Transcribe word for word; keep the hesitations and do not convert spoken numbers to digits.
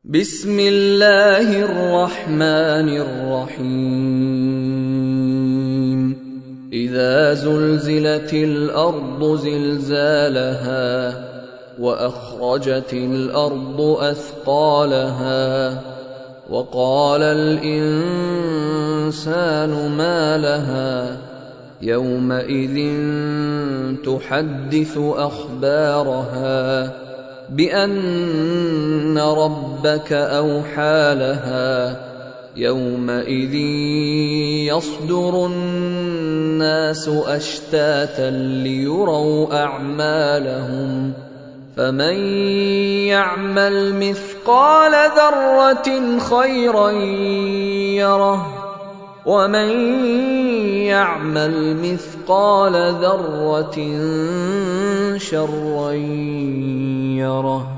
بسم الله الرحمن الرحيم إذا زلزلت الأرض زلزالها وأخرجت الأرض أثقالها وقال الإنسان ما لها يومئذ تحدث أخبارها بأن ربك أوحى لها يومئذ يصدر الناس أشتاتا ليروا أعمالهم فمن يعمل مثقال ذرة خيرا يره ومن يعمل مثقال ذرة شرا يره.